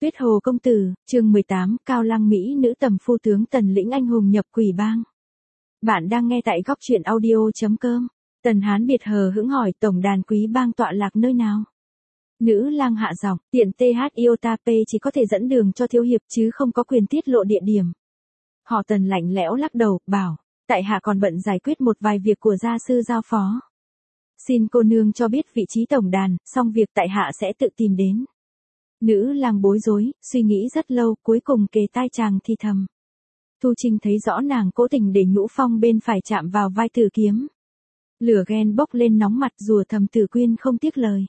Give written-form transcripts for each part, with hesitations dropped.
Tuyết Hồ công tử, chương 18, Cao Lăng Mỹ nữ tầm phu tướng Tần Lĩnh anh hùng nhập quỷ bang. Bạn đang nghe tại góc truyện audio.com. Tần Hán biệt hờ hững hỏi tổng đàn quý bang tọa lạc nơi nào. Nữ lang hạ giọng, tiện TH Iota P chỉ có thể dẫn đường cho thiếu hiệp chứ không có quyền tiết lộ địa điểm. Họ Tần lạnh lẽo lắc đầu, bảo, tại hạ còn bận giải quyết một vài việc của gia sư giao phó. Xin cô nương cho biết vị trí tổng đàn, xong việc tại hạ sẽ tự tìm đến. Nữ lang bối rối, suy nghĩ rất lâu, cuối cùng kề tai chàng thì thầm. Thu Trinh thấy rõ nàng cố tình để Nhũ Phong bên phải chạm vào vai Tử Kiếm. Lửa ghen bốc lên nóng mặt, rủa thầm Tử Quyên không tiếc lời.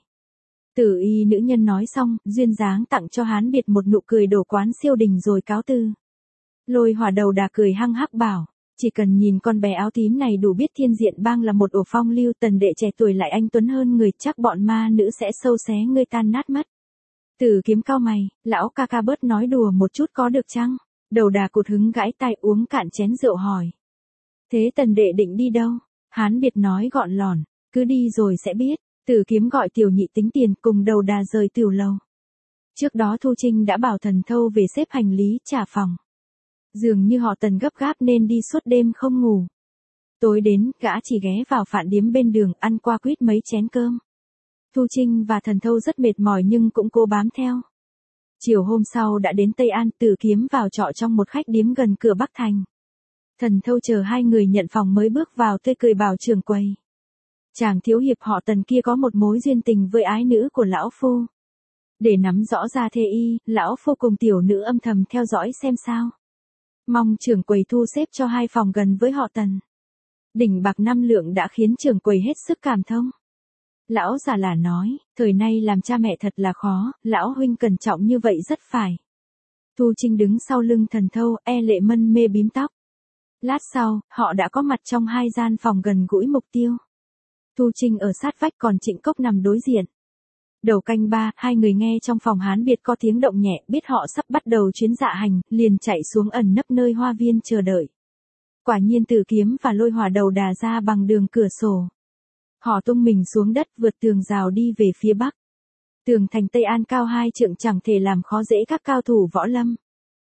Tử y nữ nhân nói xong, duyên dáng tặng cho Hán biệt một nụ cười đổ quán siêu đình rồi cáo từ. Lôi Hỏa đầu đà cười hăng hắc bảo, chỉ cần nhìn con bé áo tím này đủ biết Thiên Diện bang là một ổ phong lưu, Tần đệ trẻ tuổi lại anh tuấn hơn người, chắc bọn ma nữ sẽ sâu xé ngươi tan nát mất. Tử Kiếm cau mày, lão ca ca bớt nói đùa một chút có được chăng? Đầu đà cụt hứng gãi tai, uống cạn chén rượu hỏi. Thế Tần đệ định đi đâu? Hán biệt nói gọn lỏn, cứ đi rồi sẽ biết. Tử Kiếm gọi tiểu nhị tính tiền, cùng đầu đà rời tiểu lầu. Trước đó Thu Trinh đã bảo Thần Thâu về xếp hành lý trả phòng. Dường như họ Tần gấp gáp nên đi suốt đêm không ngủ. Tối đến, gã chỉ ghé vào phạn điếm bên đường ăn qua quýt mấy chén cơm. Thu Trinh và Thần Thâu rất mệt mỏi nhưng cũng cố bám theo. Chiều hôm sau đã đến Tây An, Tử Kiếm vào trọ trong một khách điếm gần cửa Bắc Thành. Thần Thâu chờ hai người nhận phòng mới bước vào tươi cười bảo trưởng quầy. Chàng thiếu hiệp họ Tần kia có một mối duyên tình với ái nữ của lão phu. Để nắm rõ ra thê y, lão phu cùng tiểu nữ âm thầm theo dõi xem sao. Mong trưởng quầy thu xếp cho hai phòng gần với họ Tần. Đỉnh bạc 5 lượng đã khiến trưởng quầy hết sức cảm thông. Lão già là nói, thời nay làm cha mẹ thật là khó, lão huynh cẩn trọng như vậy rất phải. Thu Trinh đứng sau lưng Thần Thâu, e lệ mân mê bím tóc. Lát sau, họ đã có mặt trong hai gian phòng gần gũi mục tiêu. Thu Trinh ở sát vách còn Trịnh Cốc nằm đối diện. Đầu canh 3, hai người nghe trong phòng Hán biệt có tiếng động nhẹ, biết họ sắp bắt đầu chuyến dạ hành, liền chạy xuống ẩn nấp nơi hoa viên chờ đợi. Quả nhiên Tử Kiếm và Lôi Hỏa đầu đà ra bằng đường cửa sổ. Họ tung mình xuống đất, vượt tường rào đi về phía bắc. Tường thành Tây An cao 2 trượng chẳng thể làm khó dễ các cao thủ võ lâm.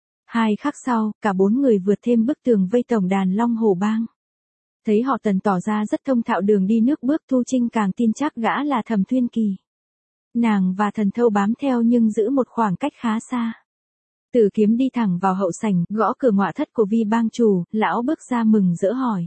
2 khắc sau, cả 4 người vượt thêm bức tường vây tổng đàn Long Hổ bang. Thấy họ Tần tỏ ra rất thông thạo đường đi nước bước, Thu Trinh càng tin chắc gã là Thẩm Thuyên Kỳ. Nàng và Thần Thâu bám theo nhưng giữ một khoảng cách khá xa. Tử Kiếm đi thẳng vào hậu sảnh, gõ cửa ngọa thất của Vi bang chủ, lão bước ra mừng rỡ hỏi.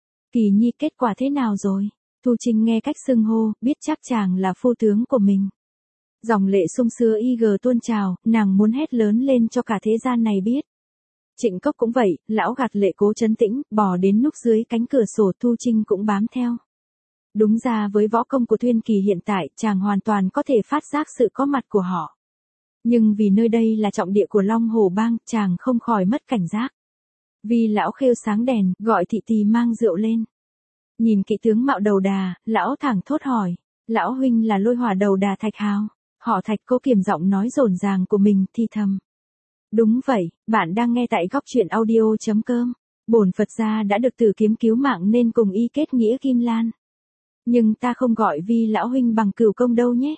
Kỳ nhi kết quả thế nào rồi? Thu Trinh nghe cách xưng hô, biết chắc chàng là phu tướng của mình. Dòng lệ sung sưa IG tuôn trào, nàng muốn hét lớn lên cho cả thế gian này biết. Trịnh Cốc cũng vậy, lão gạt lệ cố trấn tĩnh, bò đến núp dưới cánh cửa sổ, Thu Trinh cũng bám theo. Đúng ra với võ công của Thuyên Kỳ hiện tại, chàng hoàn toàn có thể phát giác sự có mặt của họ. Nhưng vì nơi đây là trọng địa của Long Hổ bang, chàng không khỏi mất cảnh giác. Vì lão khêu sáng đèn, gọi thị tỳ mang rượu lên. Nhìn kỹ tướng mạo đầu đà, lão thẳng thốt hỏi, lão huynh là Lôi Hỏa đầu đà Thạch Hào? Họ Thạch cố kiềm giọng nói rồn ràng của mình thì thầm. Đúng vậy, bạn đang nghe tại góc truyện audio.com. Bổn Phật gia đã được Tử Kiếm cứu mạng nên cùng y kết nghĩa kim lan. Nhưng ta không gọi Vi lão huynh bằng cửu công đâu nhé.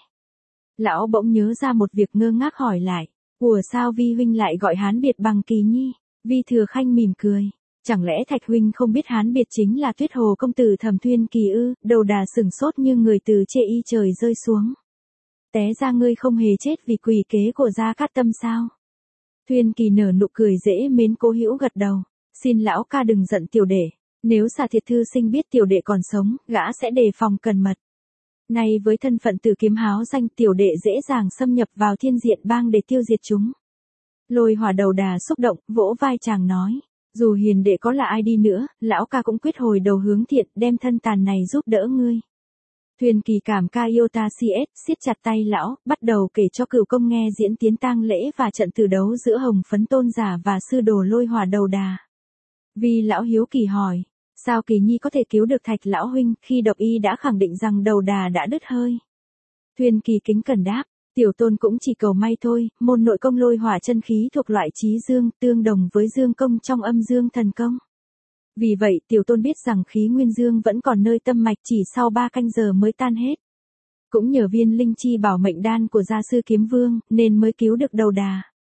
Lão bỗng nhớ ra một việc ngơ ngác hỏi lại, ủa sao Vi huynh lại gọi Hán biệt bằng Kỳ nhi? Vi Thừa Khanh mỉm cười. Chẳng lẽ Thạch huynh không biết Hán biệt chính là Tuyết Hồ công tử Thẩm Thuyên Kỳ ư? Đầu đà sửng sốt như người từ chê y trời rơi xuống. Té ra ngươi không hề chết vì quỷ kế của Gia Cát Tâm sao? Thuyên Kỳ nở nụ cười dễ mến, cố hữu gật đầu. Xin lão ca đừng giận tiểu đệ. Nếu Xà Thiệt thư sinh biết tiểu đệ còn sống, gã sẽ đề phòng cẩn mật. Nay với thân phận Tử Kiếm háo danh, tiểu đệ dễ dàng xâm nhập vào Thiên Diện bang để tiêu diệt chúng. Lôi Hỏa đầu đà xúc động, vỗ vai chàng nói. Dù hiền đệ có là ai đi nữa, lão ca cũng quyết hồi đầu hướng thiện, đem thân tàn này giúp đỡ ngươi. Thuyền Kỳ cảm ca yêu ta CS, siết chặt tay lão, bắt đầu kể cho cửu công nghe diễn tiến tang lễ và trận tử đấu giữa Hồng Phấn tôn giả và sư đồ Lôi Hỏa đầu đà. Vì lão hiếu kỳ hỏi, sao Kỳ nhi có thể cứu được Thạch lão huynh khi độc y đã khẳng định rằng đầu đà đã đứt hơi? Thuyền Kỳ kính cẩn đáp, tiểu tôn cũng chỉ cầu may thôi, môn nội công Lôi Hỏa chân khí thuộc loại chí dương, tương đồng với dương công trong âm dương thần công. Vì vậy tiểu tôn biết rằng khí nguyên dương vẫn còn nơi tâm mạch, chỉ sau 3 canh giờ mới tan hết. Cũng nhờ viên linh chi bảo mệnh đan của gia sư Kiếm Vương, nên mới cứu được đầu đà.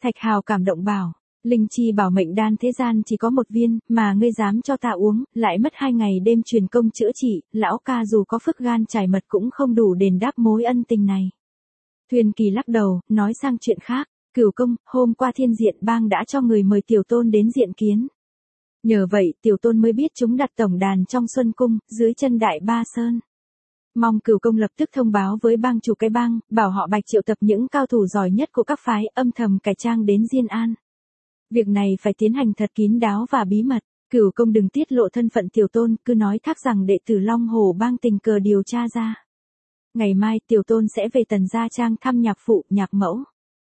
Thạch Hào cảm động bảo, linh chi bảo mệnh đan thế gian chỉ có một viên, mà ngươi dám cho ta uống, lại mất 2 ngày đêm truyền công chữa trị, lão ca dù có phức gan trải mật cũng không đủ đền đáp mối ân tình này. Thuyền Kỳ lắc đầu, nói sang chuyện khác, Cửu công, hôm qua Thiên Diện Bang đã cho người mời Tiểu Tôn đến diện kiến. Nhờ vậy, Tiểu Tôn mới biết chúng đặt tổng đàn trong Xuân Cung, dưới chân Đại Ba Sơn. Mong Cửu công lập tức thông báo với bang chủ cái bang, bảo họ Bạch triệu tập những cao thủ giỏi nhất của các phái, âm thầm cải trang đến Diên An. Việc này phải tiến hành thật kín đáo và bí mật, Cửu công đừng tiết lộ thân phận Tiểu Tôn, cứ nói thác rằng đệ tử Long Hồ bang tình cờ điều tra ra. Ngày mai Tiểu Tôn sẽ về Tần Gia Trang thăm nhạc phụ, nhạc mẫu.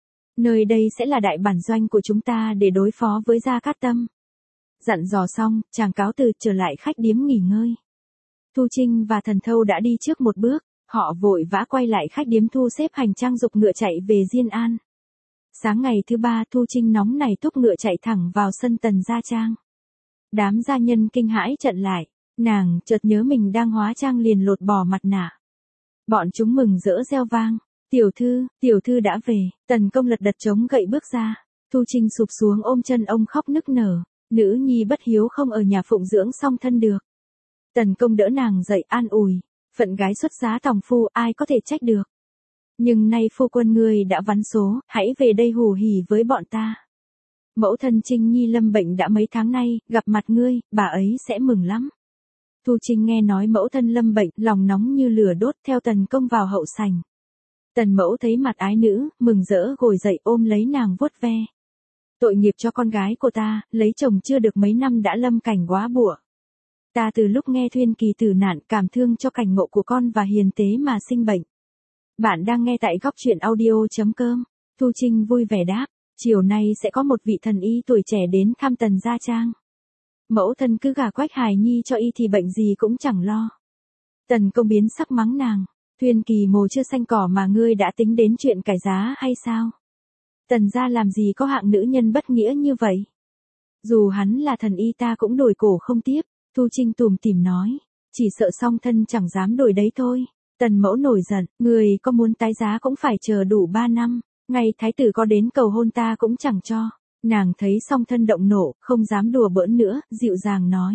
Nơi đây sẽ là đại bản doanh của chúng ta để đối phó với Gia Cát Tâm. Dặn dò xong, chàng cáo từ trở lại khách điếm nghỉ ngơi. Thu Trinh và Thần Thâu đã đi trước một bước, họ vội vã quay lại khách điếm thu xếp hành trang dục ngựa chạy về Diên An. Sáng ngày thứ 3 Thu Trinh nóng nảy thúc ngựa chạy thẳng vào sân Tần Gia Trang. Đám gia nhân kinh hãi trận lại, nàng chợt nhớ mình đang hóa trang liền lột bỏ mặt nạ. Bọn chúng mừng rỡ reo vang, tiểu thư đã về, Tần công lật đật chống gậy bước ra, Thu Trinh sụp xuống ôm chân ông khóc nức nở, nữ nhi bất hiếu không ở nhà phụng dưỡng song thân được. Tần công đỡ nàng dậy an ủi, phận gái xuất giá tòng phu ai có thể trách được. Nhưng nay phu quân ngươi đã vắn số, hãy về đây hù hỉ với bọn ta. Mẫu thân Trinh Nhi lâm bệnh đã mấy tháng nay, gặp mặt ngươi, bà ấy sẽ mừng lắm. Thu Trinh nghe nói mẫu thân lâm bệnh, lòng nóng như lửa đốt theo Tần công vào hậu sảnh. Tần mẫu thấy mặt ái nữ, mừng rỡ ngồi dậy ôm lấy nàng vuốt ve. Tội nghiệp cho con gái của ta, lấy chồng chưa được mấy năm đã lâm cảnh góa bụa. Ta từ lúc nghe Thuyên Kỳ tử nạn cảm thương cho cảnh ngộ của con và hiền tế mà sinh bệnh. Bạn đang nghe tại góc truyện audio.com. Thu Trinh vui vẻ đáp, chiều nay sẽ có một vị thần y tuổi trẻ đến thăm Tần Gia Trang. Mẫu thân cứ gả Quách hài nhi cho y thì bệnh gì cũng chẳng lo. Tần công biến sắc mắng nàng, Thuyên Kỳ mồ chưa xanh cỏ mà ngươi đã tính đến chuyện cải giá hay sao? Tần gia làm gì có hạng nữ nhân bất nghĩa như vậy? Dù hắn là thần y ta cũng đổi cổ không tiếp, Thu Trinh tủm tỉm nói, chỉ sợ song thân chẳng dám đổi đấy thôi. Tần mẫu nổi giận, người có muốn tái giá cũng phải chờ đủ 3 năm, ngay thái tử có đến cầu hôn ta cũng chẳng cho. Nàng thấy song thân động nộ, không dám đùa bỡn nữa, dịu dàng nói.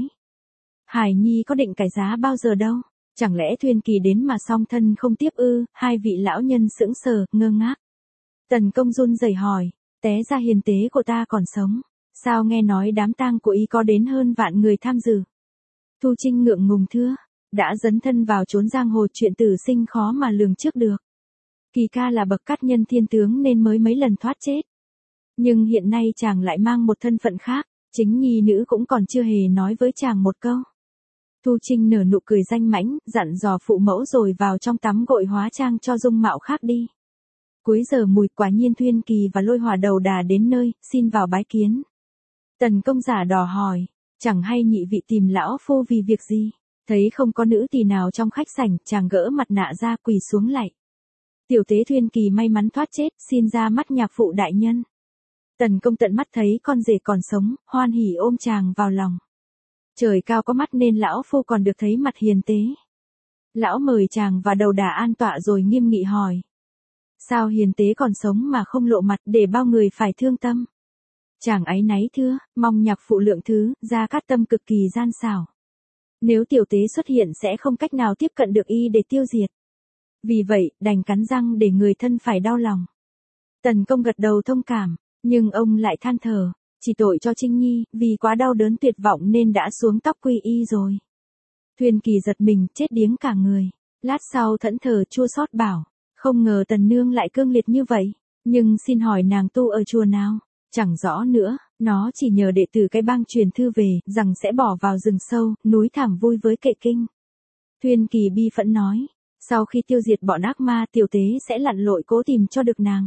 Hải nhi có định cải giá bao giờ đâu, chẳng lẽ Thuyên Kỳ đến mà song thân không tiếp ư? Hai vị lão nhân sững sờ, ngơ ngác. Tần công run rẩy hỏi, té ra hiền tế của ta còn sống, sao nghe nói đám tang của y có đến hơn vạn người tham dự? Thu Trinh ngượng ngùng thưa, đã dấn thân vào chốn giang hồ chuyện tử sinh khó mà lường trước được. Kỳ ca là bậc cát nhân thiên tướng nên mới mấy lần thoát chết. Nhưng hiện nay chàng lại mang một thân phận khác, chính nhi nữ cũng còn chưa hề nói với chàng một câu. Thu Trinh nở nụ cười danh mãnh, dặn dò phụ mẫu rồi vào trong tắm gội hóa trang cho dung mạo khác đi. Cuối giờ mùi quả nhiên Thuyên Kỳ và Lôi Hỏa đầu đà đến nơi, xin vào bái kiến. Tần công giả đỏ hỏi, chẳng hay nhị vị tìm lão phu vì việc gì? Thấy không có nữ tỳ nào trong khách sảnh, chàng gỡ mặt nạ ra quỳ xuống lạy. Tiểu tế Thuyên Kỳ may mắn thoát chết, xin ra mắt nhạc phụ đại nhân. Tần công tận mắt thấy con rể còn sống, hoan hỉ ôm chàng vào lòng. Trời cao có mắt nên lão phu còn được thấy mặt hiền tế. Lão mời chàng vào đầu đà an tọa rồi nghiêm nghị hỏi. Sao hiền tế còn sống mà không lộ mặt để bao người phải thương tâm? Chàng áy náy thưa, mong nhạc phụ lượng thứ, Gia Cát Tâm cực kỳ gian xảo. Nếu tiểu tế xuất hiện sẽ không cách nào tiếp cận được y để tiêu diệt. Vì vậy, đành cắn răng để người thân phải đau lòng. Tần công gật đầu thông cảm, nhưng ông lại than thở, chỉ tội cho Trinh Nhi, vì quá đau đớn tuyệt vọng nên đã xuống tóc quy y rồi. Thuyên Kỳ giật mình, chết điếng cả người. Lát sau thẫn thờ chua xót bảo, không ngờ Tần nương lại cương liệt như vậy, nhưng xin hỏi nàng tu ở chùa nào? Chẳng rõ nữa, nó chỉ nhờ đệ tử cái bang truyền thư về, rằng sẽ bỏ vào rừng sâu, núi thảm vui với kệ kinh. Thuyên Kỳ bi phẫn nói, sau khi tiêu diệt bọn ác ma tiểu tế sẽ lặn lội cố tìm cho được nàng.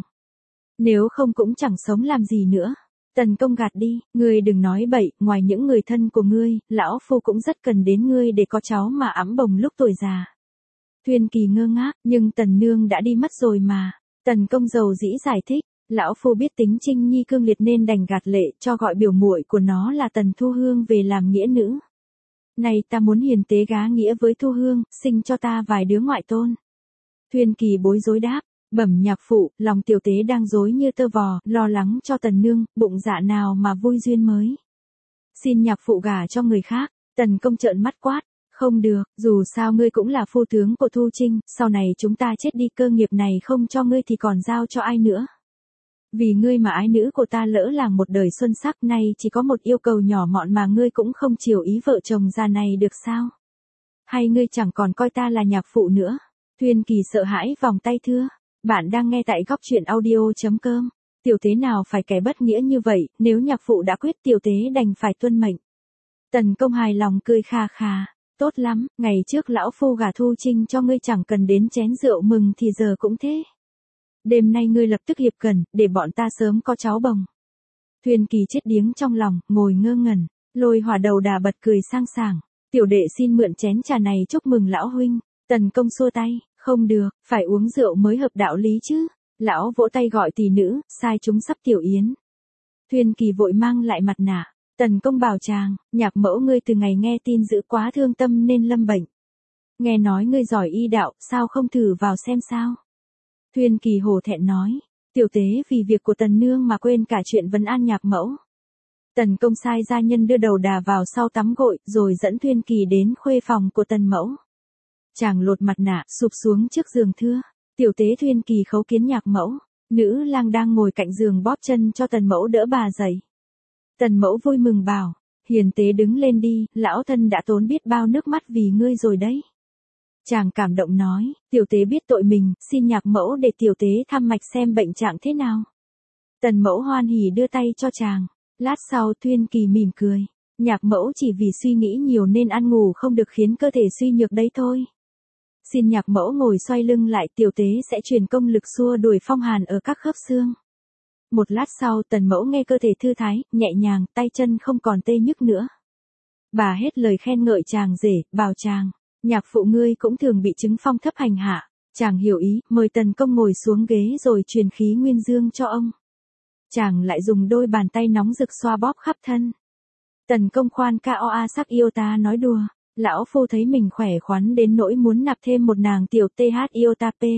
Nếu không cũng chẳng sống làm gì nữa. Tần công gạt đi, ngươi đừng nói bậy, ngoài những người thân của ngươi, lão phu cũng rất cần đến ngươi để có cháu mà ẵm bồng lúc tuổi già. Thuyên Kỳ ngơ ngác, nhưng Tần nương đã đi mất rồi mà. Tần công dầu dĩ giải thích, lão phu biết tính Trinh Nhi cương liệt nên đành gạt lệ cho gọi biểu muội của nó là Tần Thu Hương về làm nghĩa nữ. Này ta muốn hiền tế gá nghĩa với Thu Hương, sinh cho ta vài đứa ngoại tôn. Thuyên Kỳ bối rối đáp, Bẩm nhạc phụ, lòng tiểu tế đang rối như tơ vò, lo lắng cho Tần nương, bụng dạ nào mà vui duyên mới. Xin nhạc phụ gả cho người khác. Tần công trợn mắt quát. Không được, dù sao ngươi cũng là phu tướng của Thu Trinh, sau này chúng ta chết đi cơ nghiệp này không cho ngươi thì còn giao cho ai nữa. Vì ngươi mà ái nữ của ta lỡ làng một đời xuân sắc, nay chỉ có một yêu cầu nhỏ mọn mà ngươi cũng không chiều ý vợ chồng già này được sao? Hay ngươi chẳng còn coi ta là nhạc phụ nữa? Thuyên Kỳ sợ hãi vòng tay thưa. Bạn đang nghe tại góc truyện audio.com. Tiểu tế nào phải kẻ bất nghĩa như vậy, nếu nhạc phụ đã quyết tiểu tế đành phải tuân mệnh. Tần công hài lòng cười kha kha. Tốt lắm, ngày trước lão phu gả Thu Trinh cho ngươi chẳng cần đến chén rượu mừng thì giờ cũng thế. Đêm nay ngươi lập tức hiệp cần, để bọn ta sớm có cháu bồng. Thuyên Kỳ chết điếng trong lòng, ngồi ngơ ngẩn, Lôi Hỏa đầu đà bật cười sang sảng. Tiểu đệ xin mượn chén trà này chúc mừng lão huynh. Tần công xua tay, không được, phải uống rượu mới hợp đạo lý chứ. Lão vỗ tay gọi tỷ nữ, sai chúng sắp tiểu yến. Thuyên Kỳ vội mang lại mặt nạ. Tần công bảo chàng, nhạc mẫu ngươi từ ngày nghe tin dữ quá thương tâm nên lâm bệnh. Nghe nói ngươi giỏi y đạo, sao không thử vào xem sao? Thuyên Kỳ hổ thẹn nói, tiểu tế vì việc của Tần nương mà quên cả chuyện vấn an nhạc mẫu. Tần công sai gia nhân đưa đầu đà vào sau tắm gội, rồi dẫn Thuyên Kỳ đến khuê phòng của Tần mẫu. Chàng lột mặt nạ, sụp xuống trước giường thưa, tiểu tế Thuyên Kỳ khấu kiến nhạc mẫu. Nữ lang đang ngồi cạnh giường bóp chân cho Tần mẫu đỡ bà dậy. Tần mẫu vui mừng bảo, hiền tế đứng lên đi, lão thân đã tốn biết bao nước mắt vì ngươi rồi đấy. Chàng cảm động nói, tiểu tế biết tội mình, xin nhạc mẫu để tiểu tế thăm mạch xem bệnh trạng thế nào. Tần mẫu hoan hỉ đưa tay cho chàng. Lát sau Thuyên Kỳ mỉm cười, nhạc mẫu chỉ vì suy nghĩ nhiều nên ăn ngủ không được khiến cơ thể suy nhược đấy thôi. Xin nhạc mẫu ngồi xoay lưng lại, tiểu tế sẽ truyền công lực xua đuổi phong hàn ở các khớp xương. Một lát sau Tần mẫu nghe cơ thể thư thái, nhẹ nhàng, tay chân không còn tê nhức nữa. Bà hết lời khen ngợi chàng rể, bảo chàng, nhạc phụ ngươi cũng thường bị chứng phong thấp hành hạ. Chàng hiểu ý, mời Tần công ngồi xuống ghế rồi truyền khí nguyên dương cho ông. Chàng lại dùng đôi bàn tay nóng rực xoa bóp khắp thân. Tần công khoan ca oa sắc yêu ta nói đùa, lão phu thấy mình khỏe khoắn đến nỗi muốn nạp thêm một nàng tiểu th yêu ta p.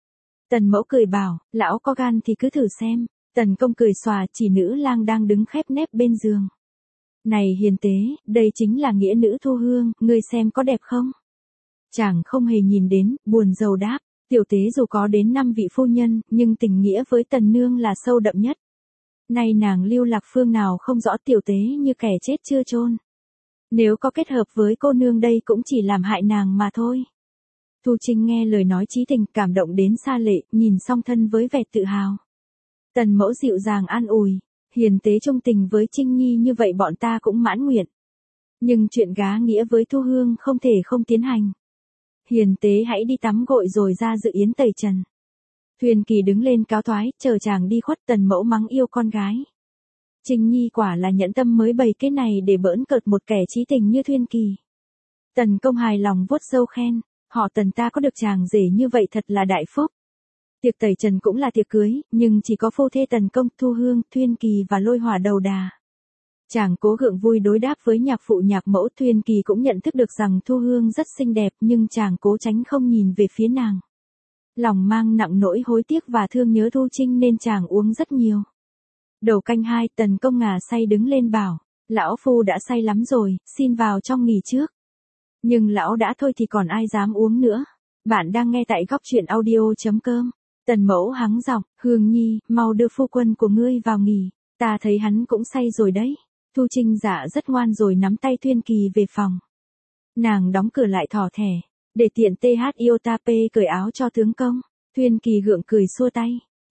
Tần mẫu cười bảo, lão có gan thì cứ thử xem. Tần công cười xòa chỉ nữ lang đang đứng khép nép bên giường. Này hiền tế, đây chính là nghĩa nữ Thu Hương, ngươi xem có đẹp không? Chàng không hề nhìn đến, buồn rầu đáp, tiểu tế dù có đến 5 vị phu nhân, nhưng tình nghĩa với Tần nương là sâu đậm nhất. Nay nàng lưu lạc phương nào không rõ, tiểu tế như kẻ chết chưa chôn. Nếu có kết hợp với cô nương đây cũng chỉ làm hại nàng mà thôi. Thu Trinh nghe lời nói chí tình, cảm động đến xa lệ, nhìn song thân với vẻ tự hào. Tần mẫu dịu dàng an ủi, hiền tế trung tình với Trinh Nhi như vậy bọn ta cũng mãn nguyện. Nhưng chuyện gá nghĩa với Thu Hương không thể không tiến hành. Hiền tế hãy đi tắm gội rồi ra dự yến tẩy trần. Thuyên Kỳ đứng lên cáo thoái, chờ chàng đi khuất. Tần mẫu mắng yêu con gái. Trinh Nhi quả là nhẫn tâm mới bày cái này để bỡn cợt một kẻ chí tình như Thuyên Kỳ. Tần công hài lòng vuốt râu khen, họ Tần ta có được chàng rể như vậy thật là đại phúc. Tiệc tẩy trần cũng là tiệc cưới, nhưng chỉ có phu thê Tần công, Thu Hương, Thuyên Kỳ và Lôi Hỏa đầu đà. Chàng cố gượng vui đối đáp với nhạc phụ nhạc mẫu. Thuyên Kỳ cũng nhận thức được rằng Thu Hương rất xinh đẹp, nhưng chàng cố tránh không nhìn về phía nàng. Lòng mang nặng nỗi hối tiếc và thương nhớ Thu Trinh nên chàng uống rất nhiều. Đầu canh 2, Tần công ngà say đứng lên bảo, lão phu đã say lắm rồi, xin vào trong nghỉ trước. Nhưng lão đã thôi thì còn ai dám uống nữa. Bạn đang nghe tại góc truyện audio.com. Tần mẫu hắng giọng, Hương Nhi, mau đưa phu quân của ngươi vào nghỉ, ta thấy hắn cũng say rồi đấy. Thu Trinh dạ rất ngoan rồi nắm tay Thuyên Kỳ về phòng. Nàng đóng cửa lại thỏ thẻ, để tiện th yêu ta p cởi áo cho tướng công. Thuyên Kỳ gượng cười xua tay,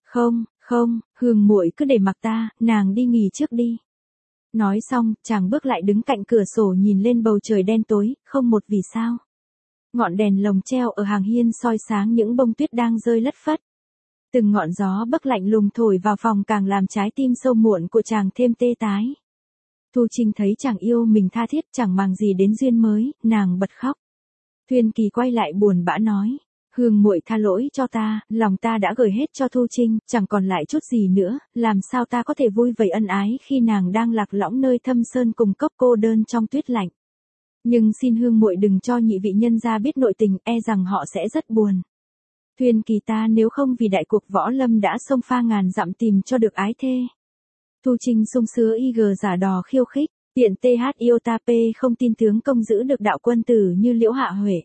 không, Hương muội cứ để mặc ta, nàng đi nghỉ trước đi. Nói xong, chàng bước lại đứng cạnh cửa sổ nhìn lên bầu trời đen tối, không một vì sao. Ngọn đèn lồng treo ở hàng hiên soi sáng những bông tuyết đang rơi lất phất. Từng ngọn gió bấc lạnh lùng thổi vào phòng càng làm trái tim sâu muộn của chàng thêm tê tái. Thu Trinh thấy chàng yêu mình tha thiết chẳng màng gì đến duyên mới, nàng bật khóc. Thuyên Kỳ quay lại buồn bã nói, Hương muội tha lỗi cho ta, lòng ta đã gửi hết cho Thu Trinh, chẳng còn lại chút gì nữa, làm sao ta có thể vui vầy ân ái khi nàng đang lạc lõng nơi thâm sơn cùng cốc cô đơn trong tuyết lạnh. Nhưng xin Hương muội đừng cho nhị vị nhân gia biết nội tình, e rằng họ sẽ rất buồn. Thuyền Kỳ ta nếu không vì đại cuộc võ lâm đã xông pha ngàn dặm tìm cho được ái thê. Thu Trinh sung sứa y gờ giả đò khiêu khích, tiện TH yêu ta p không tin tướng công giữ được đạo quân tử như Liễu Hạ Huệ.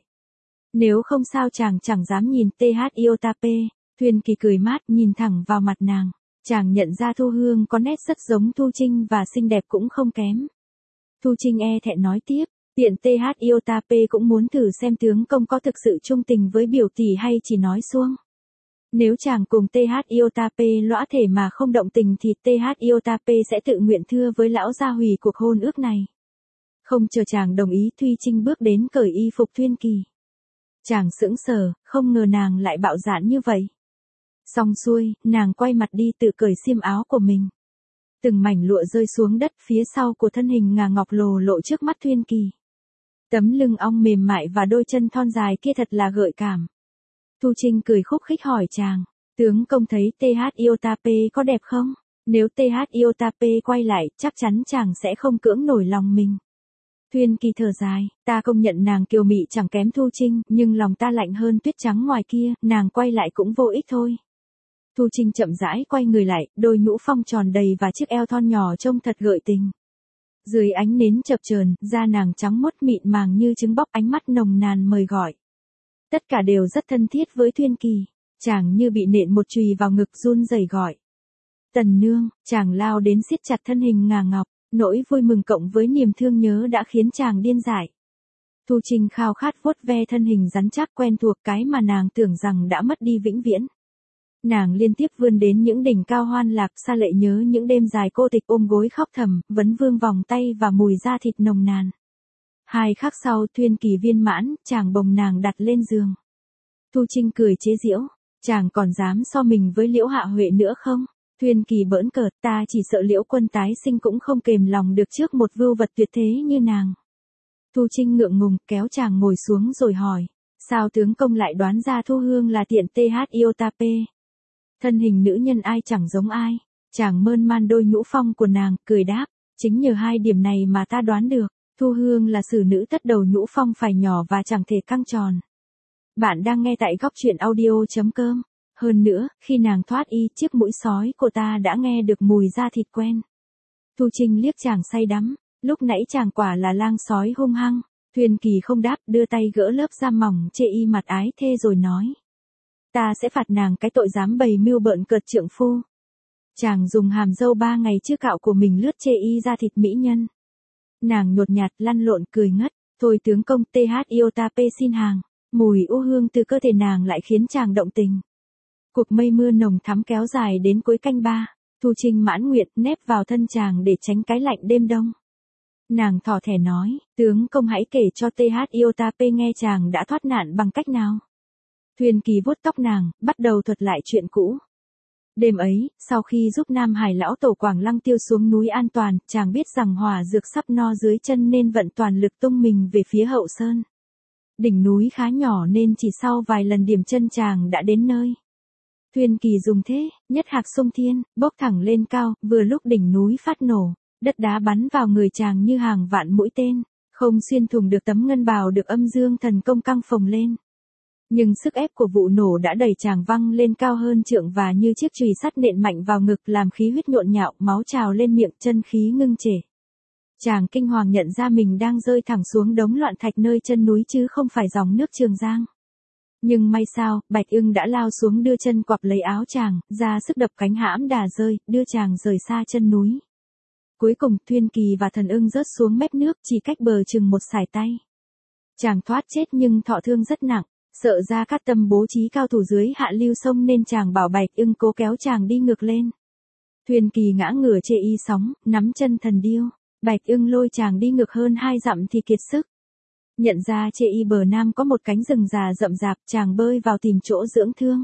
Nếu không sao chàng chẳng dám nhìn TH yêu ta p. Thuyền Kỳ cười mát nhìn thẳng vào mặt nàng. Chàng nhận ra Thu Hương có nét rất giống Thu Trinh và xinh đẹp cũng không kém. Thu Trinh e thẹn nói tiếp, tiện TH yêu ta p cũng muốn thử xem tướng công có thực sự trung tình với biểu tỷ hay chỉ nói suông. Nếu chàng cùng TH yêu ta p lõa thể mà không động tình thì TH yêu ta p sẽ tự nguyện thưa với lão gia hủy cuộc hôn ước này. Không chờ chàng đồng ý, Thuy Trinh bước đến cởi y phục Thuyền Kỳ. Chàng sững sờ, không ngờ nàng lại bạo dạn như vậy. Xong xuôi, nàng quay mặt đi tự cởi xiêm áo của mình. Từng mảnh lụa rơi xuống đất phía sau của thân hình ngà ngọc lồ lộ trước mắt Thuyền Kỳ. Tấm lưng ong mềm mại và đôi chân thon dài kia thật là gợi cảm. Thu Trinh cười khúc khích hỏi chàng, tướng công thấy TH yêu ta p có đẹp không? Nếu TH yêu ta p quay lại, chắc chắn chàng sẽ không cưỡng nổi lòng mình. Thuyền Kỳ thở dài, ta công nhận nàng kiều mị chẳng kém Thu Trinh, nhưng lòng ta lạnh hơn tuyết trắng ngoài kia, nàng quay lại cũng vô ích thôi. Thu Trinh chậm rãi quay người lại, đôi nhũ phong tròn đầy và chiếc eo thon nhỏ trông thật gợi tình. Dưới ánh nến chập chờn, da nàng trắng muốt mịn màng như trứng bóc, ánh mắt nồng nàn mời gọi. Tất cả đều rất thân thiết với Thuyền Kỳ, chàng như bị nện một chùy vào ngực run rẩy gọi. Tần nương, chàng lao đến siết chặt thân hình ngà ngọc, nỗi vui mừng cộng với niềm thương nhớ đã khiến chàng điên dại. Thu Trinh khao khát vuốt ve thân hình rắn chắc quen thuộc, cái mà nàng tưởng rằng đã mất đi vĩnh viễn. Nàng liên tiếp vươn đến những đỉnh cao hoan lạc, xa lệ nhớ những đêm dài cô tịch ôm gối khóc thầm, vấn vương vòng tay và mùi da thịt nồng nàn. 2 khắc sau, Thuyền Kỳ viên mãn, chàng bồng nàng đặt lên giường. Thu Trinh cười chế giễu, chàng còn dám so mình với Liễu Hạ Huệ nữa không? Thuyền Kỳ bỡn cợt, ta chỉ sợ Liễu quân tái sinh cũng không kềm lòng được trước một vưu vật tuyệt thế như nàng. Thu Trinh ngượng ngùng kéo chàng ngồi xuống rồi hỏi, sao tướng công lại đoán ra Thu Hương là tiện TH yêu ta p? Thân hình nữ nhân ai chẳng giống ai. Chàng mơn man đôi nhũ phong của nàng, cười đáp, chính nhờ 2 điểm này mà ta đoán được, Thu Hương là xử nữ tất đầu nhũ phong phải nhỏ và chẳng thể căng tròn. Bạn đang nghe tại góc truyện audio.com. Hơn nữa, khi nàng thoát y, chiếc mũi sói của ta đã nghe được mùi da thịt quen. Thu Trinh liếc chàng say đắm, lúc nãy chàng quả là lang sói hung hăng. Thuyền Kỳ không đáp, đưa tay gỡ lớp da mỏng chê y mặt ái thê rồi nói. Ta sẽ phạt nàng cái tội dám bày mưu bợn cợt trượng phu. Chàng dùng hàm dâu 3 ngày chưa cạo của mình lướt chê y da thịt mỹ nhân. Nàng nhột nhạt lăn lộn cười ngất, thôi tướng công TH yêu ta p xin hàng. Mùi u hương từ cơ thể nàng lại khiến chàng động tình. Cuộc mây mưa nồng thắm kéo dài đến cuối canh 3, Thu Trinh mãn nguyện nép vào thân chàng để tránh cái lạnh đêm đông. Nàng thỏ thẻ nói, tướng công hãy kể cho TH yêu ta p nghe chàng đã thoát nạn bằng cách nào. Thuyền Kỳ vuốt tóc nàng, bắt đầu thuật lại chuyện cũ. Đêm ấy, sau khi giúp Nam Hải lão tổ Quảng Lăng tiêu xuống núi an toàn, chàng biết rằng hỏa dược sắp no dưới chân nên vận toàn lực tung mình về phía hậu sơn. Đỉnh núi khá nhỏ nên chỉ sau vài lần điểm chân chàng đã đến nơi. Thuyền Kỳ dùng thế, nhất hạc xung thiên, bốc thẳng lên cao, vừa lúc đỉnh núi phát nổ, đất đá bắn vào người chàng như hàng vạn mũi tên, không xuyên thủng được tấm ngân bào được âm dương thần công căng phồng lên. Nhưng sức ép của vụ nổ đã đẩy chàng văng lên cao hơn trượng và như chiếc chùy sắt nện mạnh vào ngực làm khí huyết nhộn nhạo, máu trào lên miệng, chân khí ngưng trệ. Chàng kinh hoàng nhận ra mình đang rơi thẳng xuống đống loạn thạch nơi chân núi chứ không phải dòng nước Trường Giang. Nhưng may sao, Bạch Ưng đã lao xuống đưa chân quặp lấy áo chàng, ra sức đập cánh hãm đà rơi, đưa chàng rời xa chân núi. Cuối cùng, Thuyền Kỳ và Thần Ưng rớt xuống mép nước, chỉ cách bờ chừng một sải tay. Chàng thoát chết nhưng thọ thương rất nặng. Sợ Gia Cát Tâm bố trí cao thủ dưới hạ lưu sông nên chàng bảo Bạch Ưng cố kéo chàng đi ngược lên. Thuyền Kỳ ngã ngửa chê y sóng, nắm chân thần điêu. Bạch Ưng lôi chàng đi ngược hơn 2 dặm thì kiệt sức. Nhận ra chê y bờ nam có một cánh rừng già rậm rạp, chàng bơi vào tìm chỗ dưỡng thương.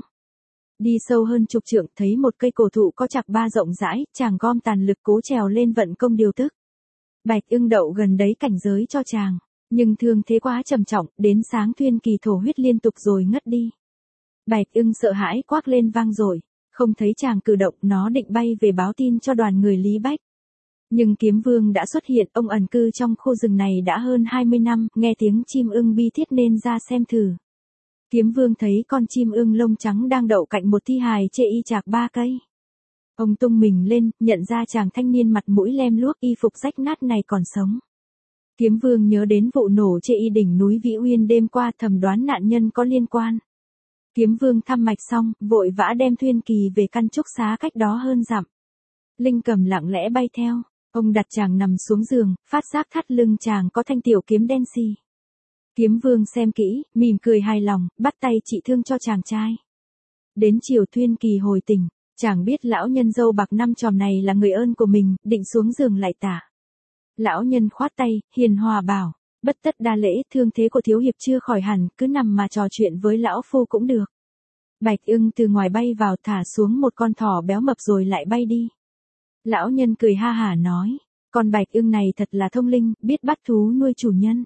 Đi sâu hơn chục trượng, thấy một cây cổ thụ có chạc 3 rộng rãi, chàng gom tàn lực cố trèo lên vận công điều tức. Bạch Ưng đậu gần đấy cảnh giới cho chàng. Nhưng thương thế quá trầm trọng, đến sáng Thuyền Kỳ thổ huyết liên tục rồi ngất đi. Bạch Ưng sợ hãi quát lên vang dội, không thấy chàng cử động, nó định bay về báo tin cho đoàn người Lý Bách. Nhưng Kiếm Vương đã xuất hiện, ông ẩn cư trong khu rừng này đã hơn 20 năm, nghe tiếng chim ưng bi thiết nên ra xem thử. Kiếm Vương thấy con chim ưng lông trắng đang đậu cạnh một thi hài chê y chạc 3 cây. Ông tung mình lên, nhận ra chàng thanh niên mặt mũi lem luốc y phục rách nát này còn sống. Kiếm Vương nhớ đến vụ nổ chê y đỉnh núi Vĩ Uyên đêm qua, thầm đoán nạn nhân có liên quan. Kiếm Vương thăm mạch xong, vội vã đem Thuyên Kỳ về căn trúc xá cách đó hơn dặm. Linh Cầm lặng lẽ bay theo, ông đặt chàng nằm xuống giường, phát giác thắt lưng chàng có thanh tiểu kiếm đen xì. Kiếm Vương xem kỹ, mỉm cười hài lòng, bắt tay trị thương cho chàng trai. Đến chiều Thuyên Kỳ hồi tỉnh, chàng biết lão nhân râu bạc năm chòm này là người ơn của mình, định xuống giường lại tả. Lão nhân khoát tay, hiền hòa bảo, bất tất đa lễ, thương thế của thiếu hiệp chưa khỏi hẳn, cứ nằm mà trò chuyện với lão phu cũng được. Bạch ưng từ ngoài bay vào thả xuống một con thỏ béo mập rồi lại bay đi. Lão nhân cười ha hả nói, con bạch ưng này thật là thông linh, biết bắt thú nuôi chủ nhân.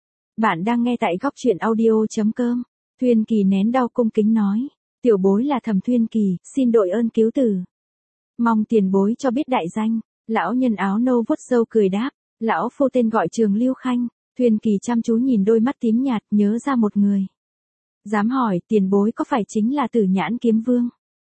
Bạn đang nghe tại góc truyện audio.com. Thuyên Kỳ nén đau cung kính nói, tiểu bối là Thẩm Thuyên Kỳ, xin đội ơn cứu tử. Mong tiền bối cho biết đại danh. Lão nhân áo nâu vuốt râu cười đáp, lão phu tên gọi Trường Lưu Khanh. Thuyên Kỳ chăm chú nhìn đôi mắt tím nhạt, nhớ ra một người. Dám hỏi, tiền bối có phải chính là Tử Nhãn Kiếm Vương?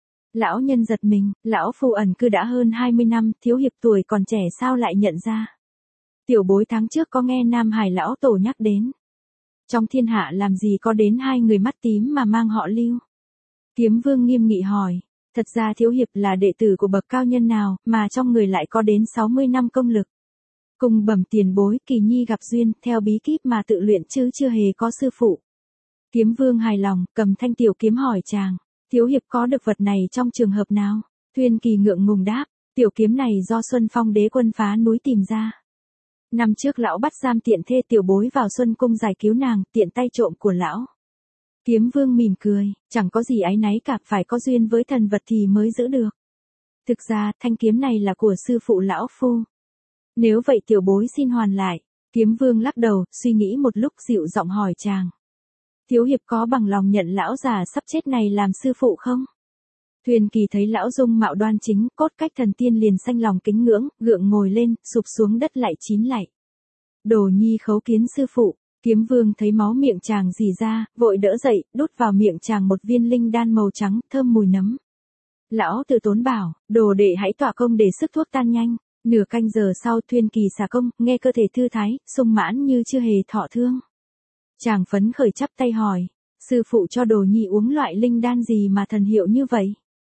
Lão nhân giật mình, lão phu ẩn cư đã hơn 20 năm, thiếu hiệp tuổi còn trẻ sao lại nhận ra? Tiểu bối tháng trước có nghe Nam Hải lão tổ nhắc đến. Trong thiên hạ làm gì có đến 2 người mắt tím mà mang họ Lưu? Kiếm Vương nghiêm nghị hỏi, thật ra thiếu hiệp là đệ tử của bậc cao nhân nào mà trong người lại có đến 60 năm công lực? Cùng bẩm tiền bối, Kỳ nhi gặp duyên, theo bí kíp mà tự luyện chứ chưa hề có sư phụ. Kiếm Vương hài lòng, cầm thanh tiểu kiếm hỏi chàng, thiếu hiệp có được vật này trong trường hợp nào? Thuyên Kỳ ngượng ngùng đáp, tiểu kiếm này do Xuân Phong đế quân phá núi tìm ra. Năm trước lão bắt giam tiện thê tiểu bối vào Xuân cung giải cứu nàng, tiện tay trộm của lão. Kiếm Vương mỉm cười, chẳng có gì áy náy cả, phải có duyên với thần vật thì mới giữ được. Thực ra, thanh kiếm này là của sư phụ lão phu. Nếu vậy tiểu bối xin hoàn lại. Kiếm Vương lắc đầu, suy nghĩ một lúc dịu giọng hỏi chàng. Thiếu hiệp có bằng lòng nhận lão già sắp chết này làm sư phụ không? Thuyên Kỳ thấy lão dung mạo đoan chính, cốt cách thần tiên liền sanh lòng kính ngưỡng, gượng ngồi lên, sụp xuống đất lại chín lạy. Đồ nhi khấu kiến sư phụ. Kiếm Vương thấy máu miệng chàng rỉ ra, vội đỡ dậy, đút vào miệng chàng một viên linh đan màu trắng, thơm mùi nấm. Lão từ tốn bảo, đồ đệ hãy tỏa công để sức thuốc tan nhanh. Nửa canh giờ sau Thuyên Kỳ xả công, nghe cơ thể thư thái, sung mãn như chưa hề thọ thương. Chàng phấn khởi chắp tay hỏi, sư phụ cho đồ nhi uống loại linh đan gì mà thần hiệu như vậy?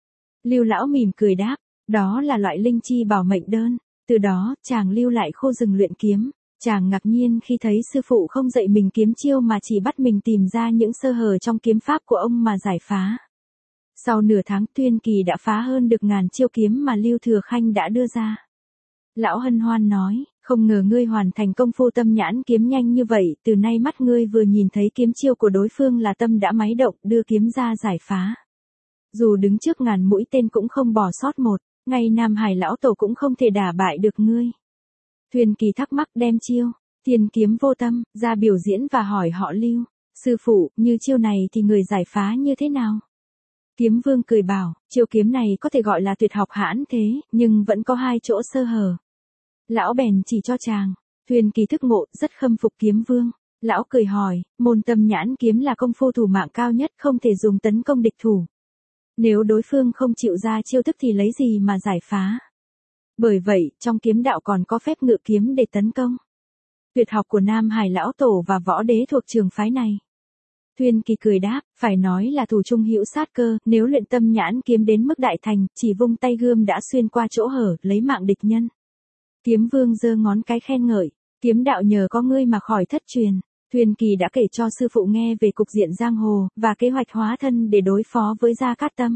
Lưu lão mỉm cười đáp, đó là loại linh chi bảo mệnh đơn. Từ đó, chàng lưu lại khô rừng luyện kiếm. Chàng ngạc nhiên khi thấy sư phụ không dạy mình kiếm chiêu mà chỉ bắt mình tìm ra những sơ hở trong kiếm pháp của ông mà giải phá. Sau nửa tháng Thuyên Kỳ đã phá hơn được 1000 chiêu kiếm mà Lưu Thừa Khanh đã đưa ra. Lão hân hoan nói, không ngờ ngươi hoàn thành công phu tâm nhãn kiếm nhanh như vậy, từ nay mắt ngươi vừa nhìn thấy kiếm chiêu của đối phương là tâm đã máy động, đưa kiếm ra giải phá. Dù đứng trước 1000 mũi tên cũng không bỏ sót một, ngay Nam Hải lão tổ cũng không thể đả bại được ngươi. Thuyên Kỳ thắc mắc đem chiêu Thiên kiếm vô tâm ra biểu diễn và hỏi họ Lưu, sư phụ, như chiêu này thì người giải phá như thế nào? Kiếm Vương cười bảo, chiêu kiếm này có thể gọi là tuyệt học hãn thế, nhưng vẫn có 2 chỗ sơ hở. Lão bèn chỉ cho chàng. Thuyên Kỳ thức ngộ, rất khâm phục Kiếm Vương. Lão cười hỏi, môn tâm nhãn kiếm là công phu thủ mạng cao nhất, không thể dùng tấn công địch thủ. Nếu đối phương không chịu ra chiêu thức thì lấy gì mà giải phá? Bởi vậy, trong kiếm đạo còn có phép ngự kiếm để tấn công. Tuyệt học của Nam Hải lão tổ và võ đế thuộc trường phái này. Thuyên Kỳ cười đáp, phải nói là thủ trung hữu sát cơ, nếu luyện tâm nhãn kiếm đến mức đại thành, chỉ vung tay gươm đã xuyên qua chỗ hở, lấy mạng địch nhân. Kiếm Vương giơ ngón cái khen ngợi, kiếm đạo nhờ có ngươi mà khỏi thất truyền. Thuyên Kỳ đã kể cho sư phụ nghe về cục diện giang hồ, và kế hoạch hóa thân để đối phó với Gia Cát Tâm.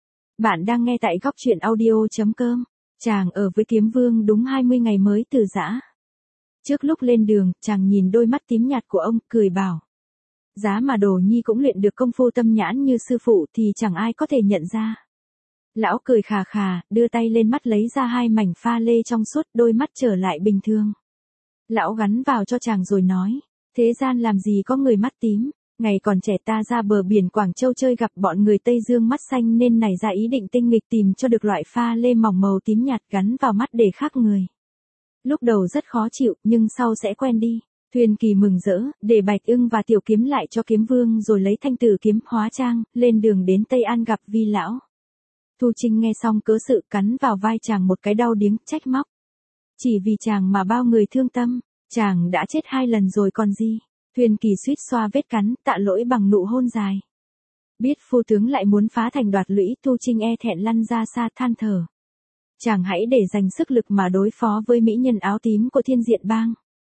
Bạn đang nghe tại góc truyện audio.com. Chàng ở với Kiếm Vương đúng 20 ngày mới từ giã. Trước lúc lên đường, chàng nhìn đôi mắt tím nhạt của ông, cười bảo. Giá mà đồ nhi cũng luyện được công phu tâm nhãn như sư phụ thì chẳng ai có thể nhận ra. Lão cười khà khà, đưa tay lên mắt lấy ra 2 mảnh pha lê trong suốt, đôi mắt trở lại bình thường. Lão gắn vào cho chàng rồi nói, thế gian làm gì có người mắt tím, ngày còn trẻ ta ra bờ biển Quảng Châu chơi gặp bọn người Tây Dương mắt xanh nên nảy ra ý định tinh nghịch tìm cho được loại pha lê mỏng màu tím nhạt gắn vào mắt để khác người. Lúc đầu rất khó chịu, nhưng sau sẽ quen đi. Thuyền Kỳ mừng rỡ, để Bạch Ưng và Tiểu Kiếm lại cho Kiếm Vương rồi lấy thanh tử kiếm hóa trang, lên đường đến Tây An gặp Vi lão. Thu Trinh nghe xong cớ sự cắn vào vai chàng một cái đau điếng, trách móc. Chỉ vì chàng mà bao người thương tâm, chàng đã chết 2 lần rồi còn gì. Thuyền Kỳ suýt xoa vết cắn, tạ lỗi bằng nụ hôn dài. Biết phu tướng lại muốn phá thành đoạt lũy, Thu Trinh e thẹn lăn ra xa than thở. Chàng hãy để dành sức lực mà đối phó với mỹ nhân áo tím của Thiên Diện Bang.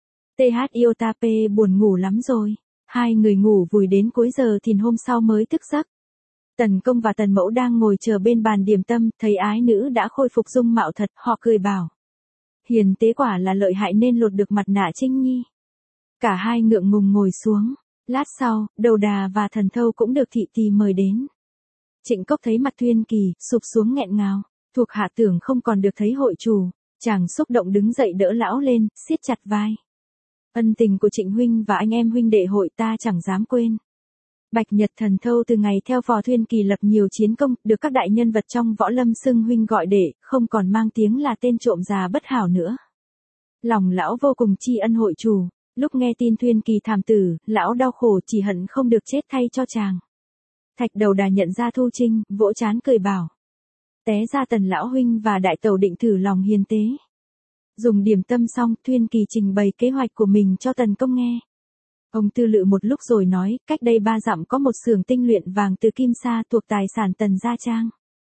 TH Iotape buồn ngủ lắm rồi. 2 người ngủ vùi đến cuối giờ thìn hôm sau mới thức giấc. Tần Công và Tần Mẫu đang ngồi chờ bên bàn điểm tâm, thấy ái nữ đã khôi phục dung mạo thật, họ cười bảo. Hiền tế quả là lợi hại nên lột được mặt nạ Trinh Nhi. Cả hai ngượng ngùng ngồi xuống. Lát sau, Đầu Đà và Thần Thâu cũng được thị tỳ mời đến. Trịnh Cốc thấy mặt Thuyên Kỳ, sụp xuống nghẹn ngào. Thuộc hạ tưởng không còn được thấy hội chủ. Chàng xúc động đứng dậy đỡ lão lên, siết chặt vai. Ân tình của Trịnh huynh và anh em huynh đệ hội ta chẳng dám quên. Bạch Nhật Thần Thâu từ ngày theo phò Thuyên Kỳ lập nhiều chiến công, được các đại nhân vật trong võ lâm xưng huynh gọi đệ, không còn mang tiếng là tên trộm già bất hảo nữa. Lòng lão vô cùng tri ân hội chủ, lúc nghe tin Thuyên Kỳ thảm tử, lão đau khổ chỉ hận không được chết thay cho chàng. Thạch Đầu Đà nhận ra Thu Trinh, vỗ trán cười bảo. Té ra Tần lão huynh và đại tẩu định thử lòng hiền tế. Dùng điểm tâm xong, Thuyên Kỳ trình bày kế hoạch của mình cho Tần Công nghe. Ông tư lự một lúc rồi nói, cách đây 3 dặm có một xưởng tinh luyện vàng từ kim sa thuộc tài sản Tần Gia Trang.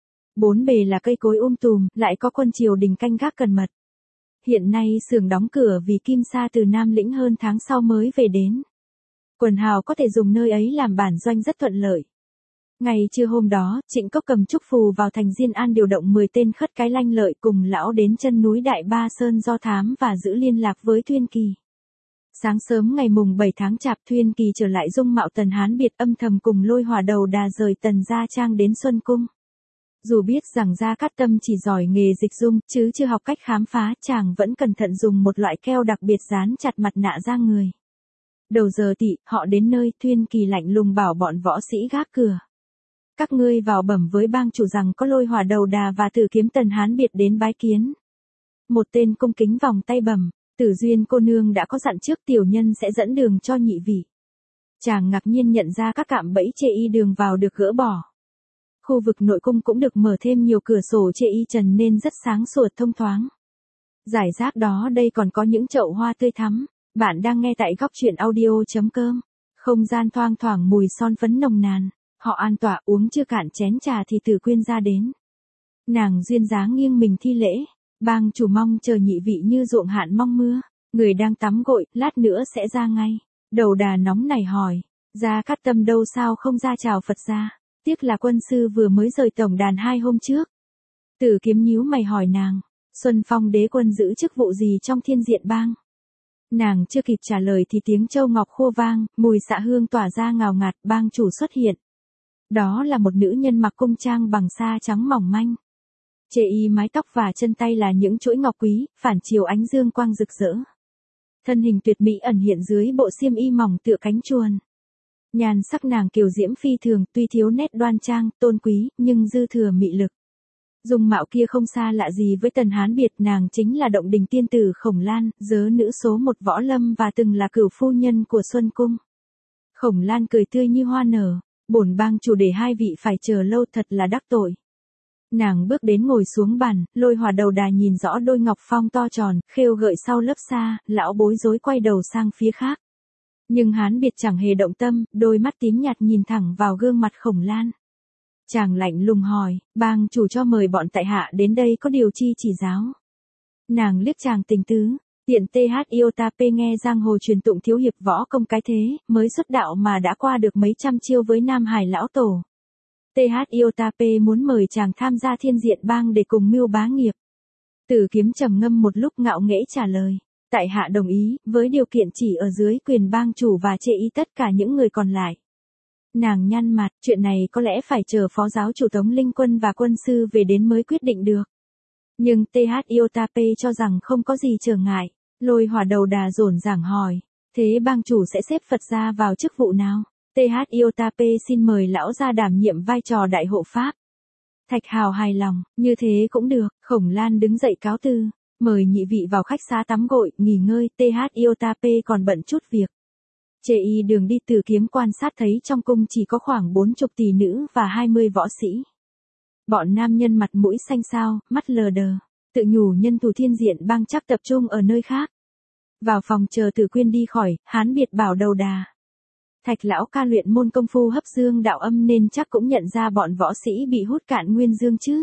4 bề là cây cối tùm, lại có quân triều đình canh gác cẩn mật. Hiện nay xưởng đóng cửa vì kim sa từ Nam Lĩnh hơn tháng sau mới về đến. Quần hào có thể dùng nơi ấy làm bản doanh rất thuận lợi. Ngày trưa hôm đó, Trịnh Cốc cầm trúc phù vào thành Diên An điều động 10 tên khất cái lanh lợi cùng lão đến chân núi Đại Ba Sơn do thám và giữ liên lạc với Thuyên Kỳ. Sáng sớm ngày mùng 7 tháng Chạp, Thuyên Kỳ trở lại dung mạo Tần Hán biệt âm thầm cùng Lôi Hỏa Đầu Đà rời Tần Gia Trang đến Xuân Cung. Dù biết rằng Gia Cát Tâm chỉ giỏi nghề dịch dung, chứ chưa học cách khám phá, chàng vẫn cẩn thận dùng một loại keo đặc biệt dán chặt mặt nạ ra người. Đầu giờ tỵ, họ đến nơi, Thuyên Kỳ lạnh lùng bảo bọn võ sĩ gác cửa. Các ngươi vào bẩm với bang chủ rằng có Lôi Hỏa Đầu Đà và Tử Kiếm Tần Hán biệt đến bái kiến. Một tên cung kính vòng tay bẩm. Tử Duyên cô nương đã có dặn trước tiểu nhân sẽ dẫn đường cho nhị vị. Chàng ngạc nhiên nhận ra các cạm bẫy chê y đường vào được gỡ bỏ. Khu vực nội cung cũng được mở thêm nhiều cửa sổ chê y trần nên rất sáng sủa thông thoáng. Giải rác đó đây còn có những chậu hoa tươi thắm. Bạn đang nghe tại góc truyện audio.com. Không gian thoang thoảng mùi son phấn nồng nàn. Họ an tọa uống chưa cạn chén trà thì Tử Quyên ra đến. Nàng duyên dáng nghiêng mình thi lễ. Bang chủ mong chờ nhị vị như ruộng hạn mong mưa. Người đang tắm gội, lát nữa sẽ ra ngay. Đầu Đà nóng nảy hỏi. Gia Cát Tâm đâu sao không ra chào Phật gia. Tiếc là quân sư vừa mới rời tổng đàn 2 hôm trước. Tử Kiếm nhíu mày hỏi nàng. Xuân Phong đế quân giữ chức vụ gì trong Thiên Diện Bang? Nàng chưa kịp trả lời thì tiếng châu ngọc khô vang, mùi xạ hương tỏa ra ngào ngạt, bang chủ xuất hiện. Đó là một nữ nhân mặc cung trang bằng sa trắng mỏng manh. Chê y mái tóc và chân tay là những chuỗi ngọc quý, phản chiếu ánh dương quang rực rỡ. Thân hình tuyệt mỹ ẩn hiện dưới bộ xiêm y mỏng tựa cánh chuồn. Nhan sắc nàng kiều diễm phi thường, tuy thiếu nét đoan trang, tôn quý, nhưng dư thừa mị lực. Dung mạo kia không xa lạ gì với Tần Hán biệt, nàng chính là Động Đình tiên tử Khổng Lan, dớ nữ số 1 võ lâm và từng là cửu phu nhân của Xuân Cung. Khổng Lan cười tươi như hoa nở, bổn bang chủ để 2 vị phải chờ lâu thật là đắc tội. Nàng bước đến ngồi xuống bàn, Lôi Hỏa Đầu Đà nhìn rõ đôi ngọc phong to tròn, khêu gợi sau lớp sa, lão bối rối quay đầu sang phía khác. Nhưng Hán biệt chẳng hề động tâm, đôi mắt tím nhạt nhìn thẳng vào gương mặt Khổng Lan. Chàng lạnh lùng hỏi, bang chủ cho mời bọn tại hạ đến đây có điều chi chỉ giáo. Nàng liếc chàng tình tứ, tiện TH Iotape nghe giang hồ truyền tụng thiếu hiệp võ công cái thế, mới xuất đạo mà đã qua được mấy trăm chiêu với Nam Hải lão tổ. TH Iotape muốn mời chàng tham gia Thiên Diện Bang để cùng mưu bá nghiệp. Tử Kiếm trầm ngâm một lúc ngạo nghễ trả lời. Tại hạ đồng ý, với điều kiện chỉ ở dưới quyền bang chủ và chê ý tất cả những người còn lại. Nàng nhăn mặt, chuyện này có lẽ phải chờ phó giáo chủ Tống Linh Quân và quân sư về đến mới quyết định được. Nhưng TH Iotape cho rằng không có gì trở ngại. Lôi Hỏa Đầu Đà dồn dàng hỏi. Thế bang chủ sẽ xếp Phật gia vào chức vụ nào? TH Iotape xin mời lão gia đảm nhiệm vai trò đại hộ pháp. Thạch Hào hài lòng, như thế cũng được. Khổng Lan đứng dậy cáo từ. Mời nhị vị vào khách xá tắm gội, nghỉ ngơi, TH Iotap còn bận chút việc. Chê y đường đi từ kiếm quan sát thấy trong cung chỉ có khoảng 40 tỷ nữ và 20 võ sĩ. Bọn nam nhân mặt mũi xanh xao, mắt lờ đờ, tự nhủ nhân thủ Thiên Diện Bang chắc tập trung ở nơi khác. Vào phòng chờ Tử Quyên đi khỏi, Hán Biệt bảo Đầu Đà. Thạch lão ca luyện môn công phu hấp dương đạo âm nên chắc cũng nhận ra bọn võ sĩ bị hút cạn nguyên dương chứ.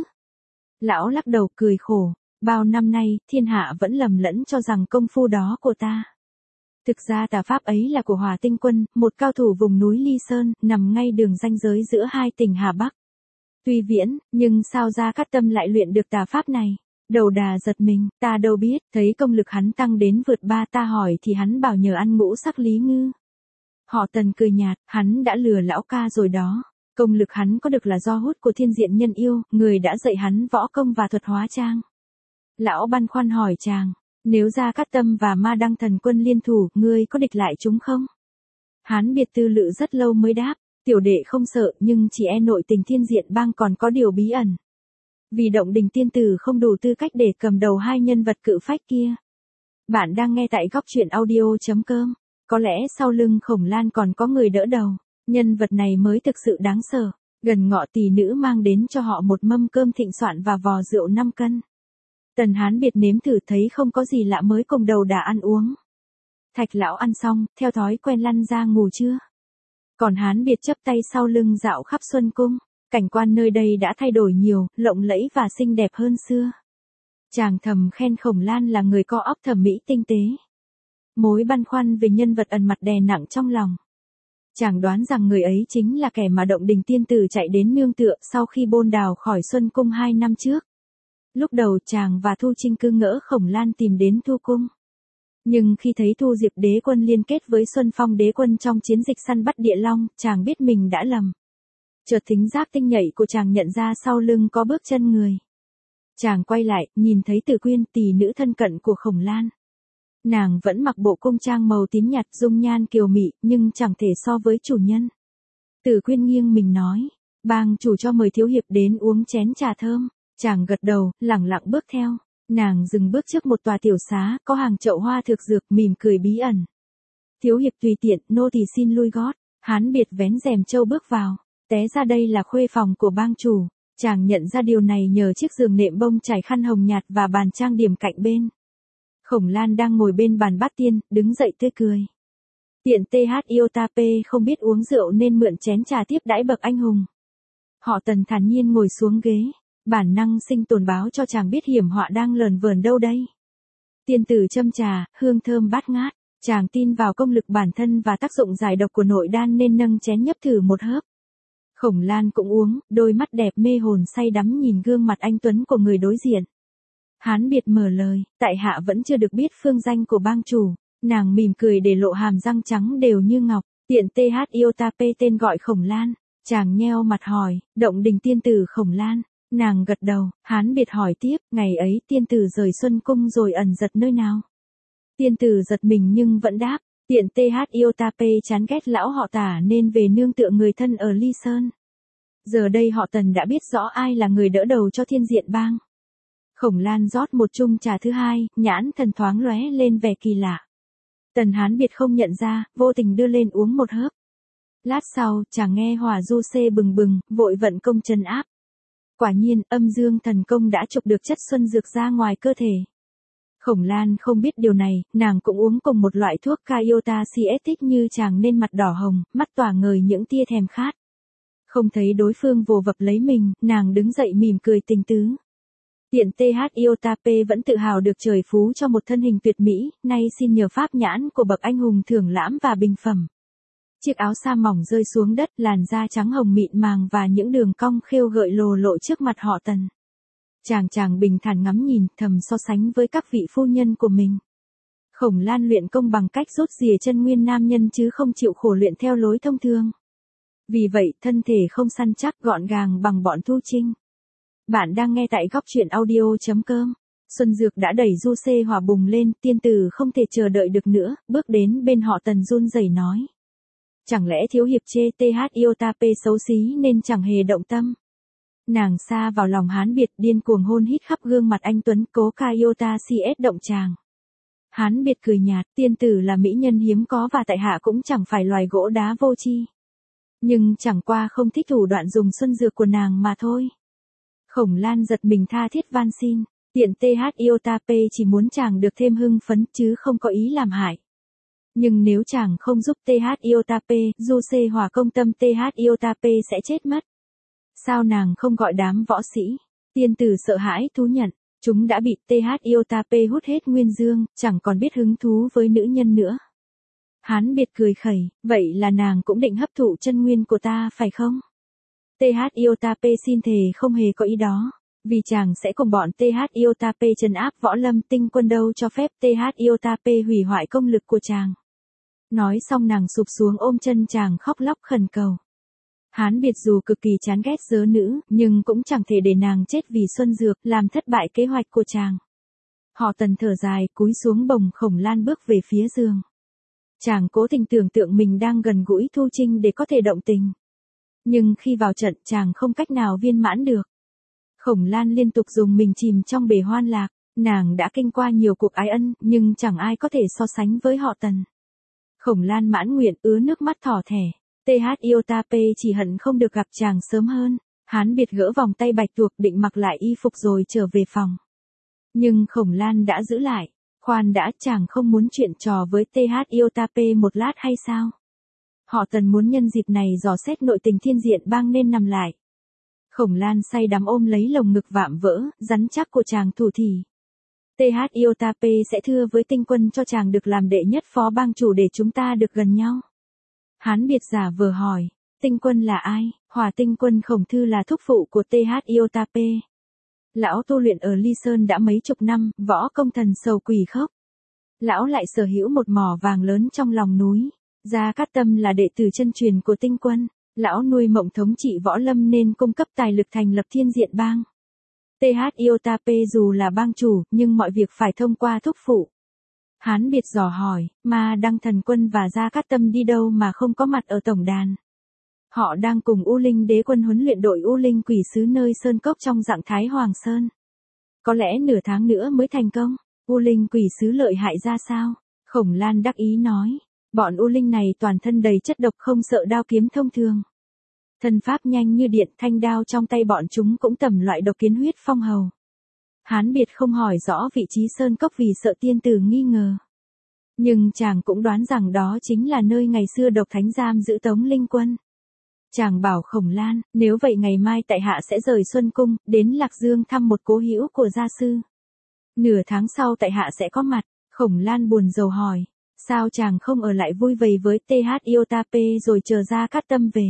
Lão lắc đầu cười khổ, bao năm nay, thiên hạ vẫn lầm lẫn cho rằng công phu đó của ta. Thực ra tà pháp ấy là của Hỏa Tinh Quân, một cao thủ vùng núi Ly Sơn, nằm ngay đường ranh giới giữa hai tỉnh Hà Bắc. Tuy viễn, nhưng sao Gia Cát Tâm lại luyện được tà pháp này? Đầu Đà giật mình, ta đâu biết, thấy công lực hắn tăng đến vượt ba ta hỏi thì hắn bảo nhờ ăn ngũ sắc lý ngư. Họ Tần cười nhạt, hắn đã lừa lão ca rồi đó. Công lực hắn có được là do hút của Thiên Diện Nhân Yêu, người đã dạy hắn võ công và thuật hóa trang. Lão băn khoăn hỏi chàng, nếu Gia Cát Tâm và Ma Đăng Thần Quân liên thủ, ngươi có địch lại chúng không? Hán Biệt tư lự rất lâu mới đáp, tiểu đệ không sợ nhưng chỉ e nội tình Thiên Diện Bang còn có điều bí ẩn. Vì Động Đình tiên tử không đủ tư cách để cầm đầu hai nhân vật cự phách kia. Bạn đang nghe tại góc truyện audio.com. Có lẽ sau lưng Khổng Lan còn có người đỡ đầu. Nhân vật này mới thực sự đáng sợ. Gần ngọ tỷ nữ mang đến cho họ một mâm cơm thịnh soạn và vò rượu 5 cân. Tần Hán Biệt nếm thử thấy không có gì lạ mới cùng Đầu Đà ăn uống. Thạch lão ăn xong, theo thói quen lăn ra ngủ trưa. Còn Hán Biệt chấp tay sau lưng dạo khắp Xuân Cung. Cảnh quan nơi đây đã thay đổi nhiều, lộng lẫy và xinh đẹp hơn xưa. Chàng thầm khen Khổng Lan là người có óc thẩm mỹ tinh tế. Mối băn khoăn về nhân vật ẩn mặt đè nặng trong lòng. Chàng đoán rằng người ấy chính là kẻ mà Động Đình tiên tử chạy đến nương tựa sau khi bôn đào khỏi Xuân Cung 2 năm trước. Lúc đầu chàng và Thu Trinh cứ ngỡ Khổng Lan tìm đến Thu Cung. Nhưng khi thấy Thu Diệp đế quân liên kết với Xuân Phong đế quân trong chiến dịch săn bắt địa long, chàng biết mình đã lầm. Chợt thính giác tinh nhạy của chàng nhận ra sau lưng có bước chân người. Chàng quay lại, nhìn thấy Tử Quyên, tỷ nữ thân cận của Khổng Lan. Nàng vẫn mặc bộ cung trang màu tím nhạt, dung nhan kiều mị, nhưng chẳng thể so với chủ nhân. Tử Quyên nghiêng mình nói, bang chủ cho mời thiếu hiệp đến uống chén trà thơm. Chàng gật đầu, lẳng lặng bước theo. Nàng dừng bước trước một tòa tiểu xá, có hàng chậu hoa thực dược, mỉm cười bí ẩn. Thiếu hiệp tùy tiện, nô tỳ xin lui gót. Hán Biệt vén rèm châu bước vào. Té ra đây là khuê phòng của bang chủ. Chàng nhận ra điều này nhờ chiếc giường nệm bông trải khăn hồng nhạt và bàn trang điểm cạnh bên. Khổng Lan đang ngồi bên bàn bát tiên, đứng dậy tươi cười. Tiện TH Iotap không biết uống rượu nên mượn chén trà tiếp đãi bậc anh hùng. Họ Tần thản nhiên ngồi xuống ghế. Bản năng sinh tồn báo cho chàng biết hiểm họa đang lờn vờn đâu đây. Tiên tử châm trà, hương thơm bát ngát. Chàng tin vào công lực bản thân và tác dụng giải độc của nội đan nên nâng chén nhấp thử một hớp. Khổng Lan cũng uống, đôi mắt đẹp mê hồn say đắm nhìn gương mặt anh tuấn của người đối diện. Hán Biệt mở lời, tại hạ vẫn chưa được biết phương danh của bang chủ. Nàng mỉm cười để lộ hàm răng trắng đều như ngọc. Tiện TH Iotap tên gọi Khổng Lan. Chàng nheo mặt hỏi, Động Đình tiên tử Khổng Lan. Nàng gật đầu, Hán Biệt hỏi tiếp, ngày ấy tiên tử rời Xuân Cung rồi ẩn giật nơi nào? Tiên tử giật mình nhưng vẫn đáp, tiện TH Iotap chán ghét lão họ Tả nên về nương tựa người thân ở Ly Sơn. Giờ đây họ Tần đã biết rõ ai là người đỡ đầu cho Thiên Diện Bang. Khổng Lan rót một chung trà thứ hai, nhãn thần thoáng lóe lên vẻ kỳ lạ. Tần Hán Biệt không nhận ra, vô tình đưa lên uống một hớp. Lát sau, chàng nghe hỏa du xê bừng bừng, vội vận công trấn áp. Quả nhiên, âm dương thần công đã trục được chất xuân dược ra ngoài cơ thể. Khổng Lan không biết điều này, nàng cũng uống cùng một loại thuốc Iotacietic như chàng nên mặt đỏ hồng, mắt tỏa ngời những tia thèm khát. Không thấy đối phương vồ vập lấy mình, nàng đứng dậy mỉm cười tình tứ. Tiện TH Iotap vẫn tự hào được trời phú cho một thân hình tuyệt mỹ, nay xin nhờ pháp nhãn của bậc anh hùng thưởng lãm và bình phẩm. Chiếc áo sa mỏng rơi xuống đất, làn da trắng hồng mịn màng và những đường cong khêu gợi lồ lộ trước mặt họ Tần. Chàng bình thản ngắm nhìn, thầm so sánh với các vị phu nhân của mình. Khổng Lan luyện công bằng cách rút rìa chân nguyên nam nhân chứ không chịu khổ luyện theo lối thông thường. Vì vậy, thân thể không săn chắc gọn gàng bằng bọn Thu Trinh. Bạn đang nghe tại góc truyện audio.com. Xuân Dược đã đẩy du xê hỏa bùng lên, tiên tử không thể chờ đợi được nữa, bước đến bên họ Tần run rẩy nói. Chẳng lẽ thiếu hiệp chê TH Iotap xấu xí nên chẳng hề động tâm. Nàng xa vào lòng Hán Biệt, điên cuồng hôn hít khắp gương mặt anh tuấn, cố Kayota CS động chàng. Hán Biệt cười nhạt, tiên tử là mỹ nhân hiếm có và tại hạ cũng chẳng phải loài gỗ đá vô tri. Nhưng chẳng qua không thích thủ đoạn dùng xuân dược của nàng mà thôi. Khổng Lan giật mình tha thiết van xin, tiện TH Iotape chỉ muốn chàng được thêm hưng phấn chứ không có ý làm hại. Nhưng nếu chàng không giúp TH Iotape, Giuse hỏa công tâm TH Iotape sẽ chết mất. Sao nàng không gọi đám võ sĩ? Tiên tử sợ hãi thú nhận, chúng đã bị TH Iotape hút hết nguyên dương, chẳng còn biết hứng thú với nữ nhân nữa. Hán Biệt cười khẩy, vậy là nàng cũng định hấp thụ chân nguyên của ta phải không? TH Iotape xin thề không hề có ý đó, vì chàng sẽ cùng bọn TH Iotape trấn áp võ lâm, tinh quân đâu cho phép TH Iotape hủy hoại công lực của chàng. Nói xong nàng sụp xuống ôm chân chàng khóc lóc khẩn cầu. Hán Biệt dù cực kỳ chán ghét dớ nữ, nhưng cũng chẳng thể để nàng chết vì xuân dược, làm thất bại kế hoạch của chàng. Họ Tần thở dài, cúi xuống bồng Khổng Lan bước về phía giường. Chàng cố tình tưởng tượng mình đang gần gũi Thu Trinh để có thể động tình. Nhưng khi vào trận chàng không cách nào viên mãn được. Khổng Lan liên tục dùng mình chìm trong bể hoan lạc, nàng đã kinh qua nhiều cuộc ái ân, nhưng chẳng ai có thể so sánh với họ Tần. Khổng Lan mãn nguyện ứa nước mắt thỏ thẻ, TH Iotape chỉ hận không được gặp chàng sớm hơn. Hán Biệt gỡ vòng tay bạch tuộc định mặc lại y phục rồi trở về phòng. Nhưng Khổng Lan đã giữ lại, khoan đã, chàng không muốn chuyện trò với TH Iotape một lát hay sao? Họ Tần muốn nhân dịp này dò xét nội tình Thiên Diện Bang nên nằm lại. Khổng Lan say đắm ôm lấy lồng ngực vạm vỡ, rắn chắc của chàng thủ thỉ. TH Iotape sẽ thưa với tinh quân cho chàng được làm đệ nhất phó bang chủ để chúng ta được gần nhau. Hán Biệt giả vờ hỏi, tinh quân là ai? Hỏa tinh quân Khổng Thư là thúc phụ của TH Iotape. Lão tu luyện ở Ly Sơn đã mấy chục năm, võ công thần sầu quỷ khốc. Lão lại sở hữu một mỏ vàng lớn trong lòng núi. Gia Cát Tâm là đệ tử chân truyền của tinh quân. Lão nuôi mộng thống trị võ lâm nên cung cấp tài lực thành lập Thiên Diện Bang. TH Iotape dù là bang chủ, nhưng mọi việc phải thông qua thúc phụ. Hán Biệt dò hỏi, mà Đăng Thần Quân và Gia Cát Tâm đi đâu mà không có mặt ở tổng đàn? Họ đang cùng U Linh Đế Quân huấn luyện đội U Linh Quỷ Sứ nơi Sơn Cốc trong dạng Thái Hoàng Sơn. Có lẽ nửa tháng nữa mới thành công. U Linh Quỷ Sứ lợi hại ra sao? Khổng Lan đắc ý nói, bọn U Linh này toàn thân đầy chất độc không sợ đao kiếm thông thường. Thân pháp nhanh như điện, thanh đao trong tay bọn chúng cũng tầm loại độc kiến huyết phong hầu. Hán Biệt không hỏi rõ vị trí Sơn Cốc vì sợ tiên tử nghi ngờ. Nhưng chàng cũng đoán rằng đó chính là nơi ngày xưa độc thánh giam giữ Tống Linh Quân. Chàng bảo Khổng Lan, nếu vậy ngày mai tại hạ sẽ rời Xuân Cung, đến Lạc Dương thăm một cố hữu của gia sư. Nửa tháng sau tại hạ sẽ có mặt. Khổng Lan buồn rầu hỏi, sao chàng không ở lại vui vầy với TH Iotape rồi chờ Gia Cát Tâm về?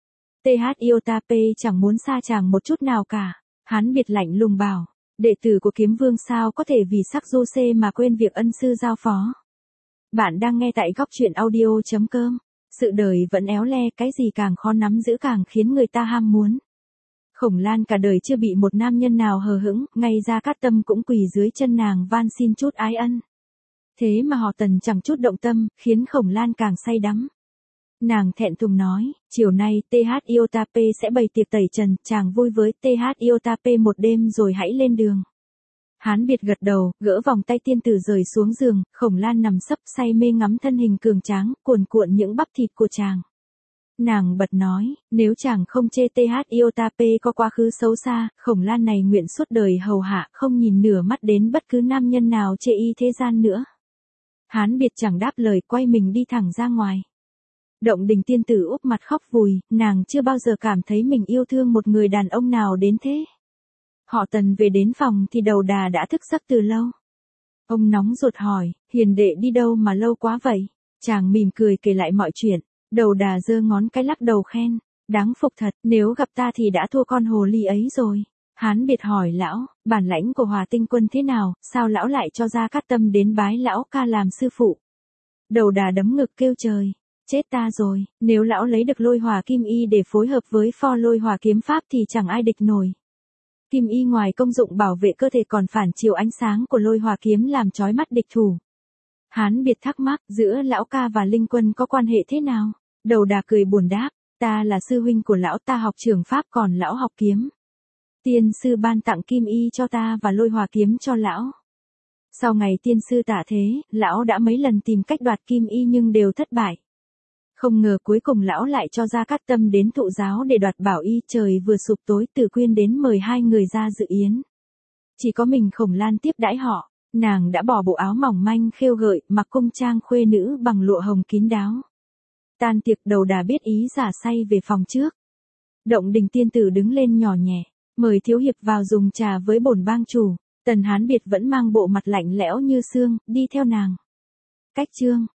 TH Iotape chẳng muốn xa chàng một chút nào cả. Hán Biệt lạnh lùng bảo, đệ tử của Kiếm Vương sao có thể vì sắc du xê mà quên việc ân sư giao phó. Bạn đang nghe tại góc truyện audio.com. Sự đời vẫn éo le, cái gì càng khó nắm giữ càng khiến người ta ham muốn. Khổng Lan cả đời chưa bị một nam nhân nào hờ hững, ngay Gia Cát Tâm cũng quỳ dưới chân nàng van xin chút ái ân. Thế mà họ Tần chẳng chút động tâm, khiến Khổng Lan càng say đắm. Nàng thẹn thùng nói, chiều nay TH Iotape sẽ bày tiệc tẩy trần, chàng vui với TH Iotape một đêm rồi hãy lên đường. Hán Biệt gật đầu, gỡ vòng tay tiên tử rời xuống giường, Khổng Lan nằm sấp say mê ngắm thân hình cường tráng, cuồn cuộn những bắp thịt của chàng. Nàng bật nói, nếu chàng không chê TH Iotape có quá khứ xấu xa, Khổng Lan này nguyện suốt đời hầu hạ, không nhìn nửa mắt đến bất cứ nam nhân nào chê y thế gian nữa. Hán Biệt chẳng đáp lời, quay mình đi thẳng ra ngoài. Động Đình tiên tử úp mặt khóc vùi, nàng chưa bao giờ cảm thấy mình yêu thương một người đàn ông nào đến thế. Họ Tần về đến phòng thì Đầu Đà đã thức giấc từ lâu. Ông nóng ruột hỏi, hiền đệ đi đâu mà lâu quá vậy? Chàng mỉm cười kể lại mọi chuyện. Đầu Đà giơ ngón cái lắc đầu khen, đáng phục thật, nếu gặp ta thì đã thua con hồ ly ấy rồi. Hán Biệt hỏi lão, bản lãnh của Hòa Tinh Quân thế nào, sao lão lại cho Gia Cát Tâm đến bái lão ca làm sư phụ? Đầu Đà đấm ngực kêu trời, chết ta rồi, nếu lão lấy được Lôi Hỏa Kim Y để phối hợp với pho Lôi Hỏa kiếm pháp thì chẳng ai địch nổi. Kim Y ngoài công dụng bảo vệ cơ thể còn phản chiếu ánh sáng của Lôi Hỏa kiếm làm chói mắt địch thủ. Hán Biệt thắc mắc, giữa lão ca và Linh Quân có quan hệ thế nào? Đầu Đà cười buồn đáp, ta là sư huynh của lão, ta học trường pháp còn lão học kiếm. Tiên sư ban tặng kim y cho ta và lôi hòa kiếm cho lão. Sau ngày tiên sư tạ thế, lão đã mấy lần tìm cách đoạt kim y nhưng đều thất bại. Không ngờ cuối cùng lão lại cho Gia Cát Tâm đến thụ giáo để đoạt bảo y. Trời vừa sụp tối, Tử Quyên đến mời hai người ra dự yến. Chỉ có mình Khổng Lan tiếp đãi họ, nàng đã bỏ bộ áo mỏng manh khêu gợi, mặc cung trang khuê nữ bằng lụa hồng kín đáo. Tan tiệc đầu đà biết ý giả say về phòng trước. Động Đình tiên tử đứng lên nhỏ nhẹ, mời thiếu hiệp vào dùng trà với bổn bang chủ. Tần Hán Biệt vẫn mang bộ mặt lạnh lẽo như xương, đi theo nàng. Cách chương